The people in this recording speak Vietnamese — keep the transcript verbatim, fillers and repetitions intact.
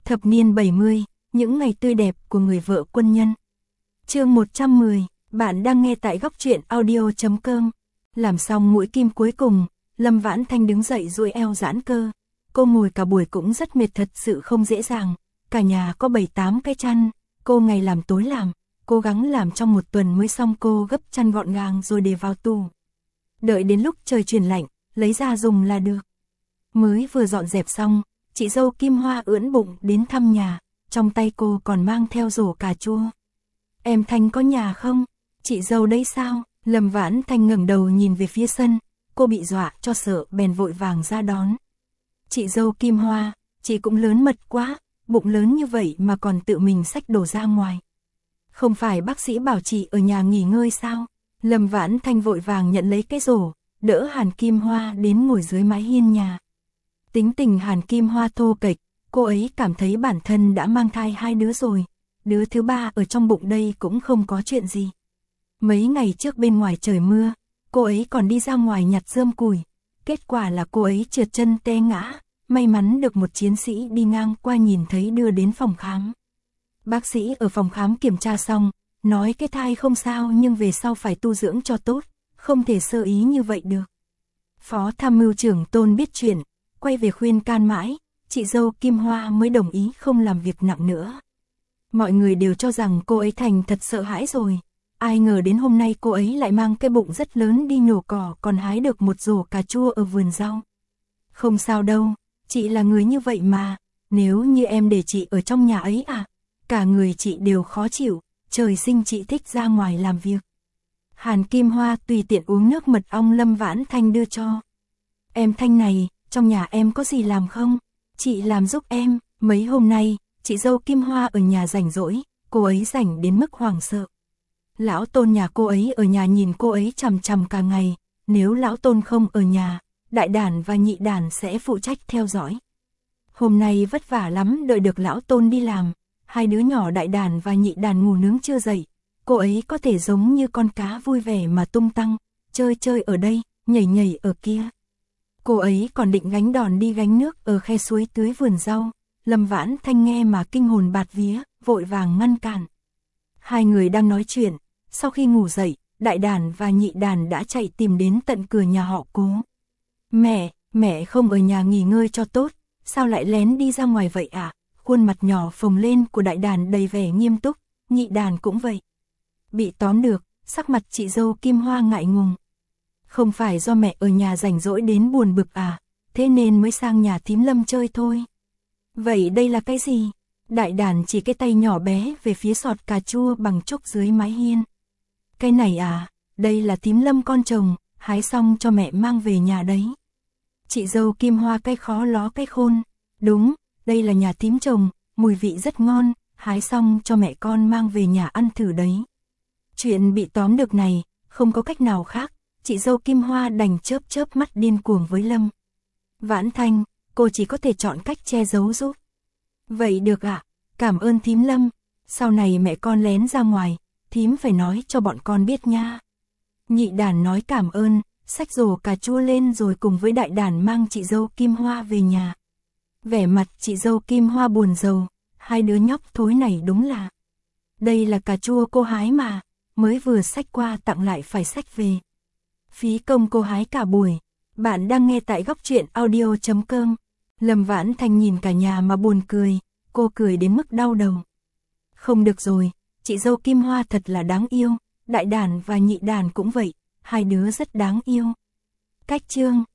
Thập niên bảy mươi, những ngày tươi đẹp của người vợ quân nhân. Chương một trăm mười, bạn đang nghe tại góc truyện audio chấm com. Làm xong mũi kim cuối cùng, Lâm Vãn Thanh đứng dậy duỗi eo giãn cơ. Cô ngồi cả buổi cũng rất mệt, thật sự không dễ dàng. Cả nhà có bảy tám cái chăn, cô ngày làm tối làm, cố gắng làm trong một tuần mới xong. Cô gấp chăn gọn gàng rồi để vào tủ. Đợi đến lúc trời chuyển lạnh, lấy ra dùng là được. Mới vừa dọn dẹp xong, chị dâu Kim Hoa ưỡn bụng đến thăm nhà, trong tay cô còn mang theo rổ cà chua. Em Thanh có nhà không? Chị dâu đấy sao? Lâm Vãn Thanh ngẩng đầu nhìn về phía sân, cô bị dọa cho sợ bèn vội vàng ra đón. Chị dâu Kim Hoa, chị cũng lớn mật quá, bụng lớn như vậy mà còn tự mình xách đồ ra ngoài. Không phải bác sĩ bảo chị ở nhà nghỉ ngơi sao? Lâm Vãn Thanh vội vàng nhận lấy cái rổ, đỡ Hàn Kim Hoa đến ngồi dưới mái hiên nhà. Tính tình Hàn Kim Hoa thô kệch, cô ấy cảm thấy bản thân đã mang thai hai đứa rồi, đứa thứ ba ở trong bụng đây cũng không có chuyện gì. Mấy ngày trước bên ngoài trời mưa, cô ấy còn đi ra ngoài nhặt rơm củi, kết quả là cô ấy trượt chân té ngã, may mắn được một chiến sĩ đi ngang qua nhìn thấy đưa đến phòng khám. Bác sĩ ở phòng khám kiểm tra xong, nói cái thai không sao nhưng về sau phải tu dưỡng cho tốt, không thể sơ ý như vậy được. Phó tham mưu trưởng Tôn biết chuyện, quay về khuyên can mãi, chị dâu Kim Hoa mới đồng ý không làm việc nặng nữa. Mọi người đều cho rằng cô ấy thành thật sợ hãi rồi, ai ngờ đến hôm nay cô ấy lại mang cái bụng rất lớn đi nhổ cỏ, còn hái được một rổ cà chua ở vườn rau. Không sao đâu, chị là người như vậy mà, nếu như em để chị ở trong nhà ấy à, cả người chị đều khó chịu, trời sinh chị thích ra ngoài làm việc. Hàn Kim Hoa tùy tiện uống nước mật ong Lâm Vãn Thanh đưa cho. Em Thanh này, trong nhà em có gì làm không? Chị làm giúp em. Mấy hôm nay, chị dâu Kim Hoa ở nhà rảnh rỗi, cô ấy rảnh đến mức hoảng sợ. Lão Tôn nhà cô ấy ở nhà nhìn cô ấy chằm chằm cả ngày, nếu Lão Tôn không ở nhà, đại đàn và nhị đàn sẽ phụ trách theo dõi. Hôm nay vất vả lắm đợi được Lão Tôn đi làm, hai đứa nhỏ đại đàn và nhị đàn ngủ nướng chưa dậy, cô ấy có thể giống như con cá vui vẻ mà tung tăng, chơi chơi ở đây, nhảy nhảy ở kia. Cô ấy còn định gánh đòn đi gánh nước ở khe suối tưới vườn rau. Lâm Vãn Thanh nghe mà kinh hồn bạt vía, vội vàng ngăn cản. Hai người đang nói chuyện, sau khi ngủ dậy, đại đàn và nhị đàn đã chạy tìm đến tận cửa nhà họ Cố. Mẹ, mẹ không ở nhà nghỉ ngơi cho tốt, sao lại lén đi ra ngoài vậy ạ? À? Khuôn mặt nhỏ phồng lên của đại đàn đầy vẻ nghiêm túc, nhị đàn cũng vậy. Bị tóm được, sắc mặt chị dâu Kim Hoa ngại ngùng. Không phải do mẹ ở nhà rảnh rỗi đến buồn bực à, thế nên mới sang nhà thím Lâm chơi thôi. Vậy đây là cái gì? Đại đàn chỉ cái tay nhỏ bé về phía sọt cà chua bằng trúc dưới mái hiên. Cái này à, đây là thím Lâm con chồng, hái xong cho mẹ mang về nhà đấy. Chị dâu Kim Hoa cái khó ló cái khôn. Đúng, đây là nhà thím chồng, mùi vị rất ngon, hái xong cho mẹ con mang về nhà ăn thử đấy. Chuyện bị tóm được này, không có cách nào khác. Chị dâu Kim Hoa đành chớp chớp mắt điên cuồng với Lâm Vãn Thanh, cô chỉ có thể chọn cách che giấu giúp. Vậy được ạ, à? Cảm ơn thím Lâm, sau này mẹ con lén ra ngoài, thím phải nói cho bọn con biết nha. Nhị đàn nói cảm ơn, xách rổ cà chua lên rồi cùng với đại đàn mang chị dâu Kim Hoa về nhà. Vẻ mặt chị dâu Kim Hoa buồn rầu, hai đứa nhóc thối này đúng là. Đây là cà chua cô hái mà, mới vừa xách qua tặng lại phải xách về. Phí công cô hái cả buổi. Bạn đang nghe tại góc truyện audio chấm com. Lâm Vãn Thanh nhìn cả nhà mà buồn cười, cô cười đến mức đau đầu. Không được rồi, chị dâu Kim Hoa thật là đáng yêu, đại đàn và nhị đàn cũng vậy, hai đứa rất đáng yêu. Cách chương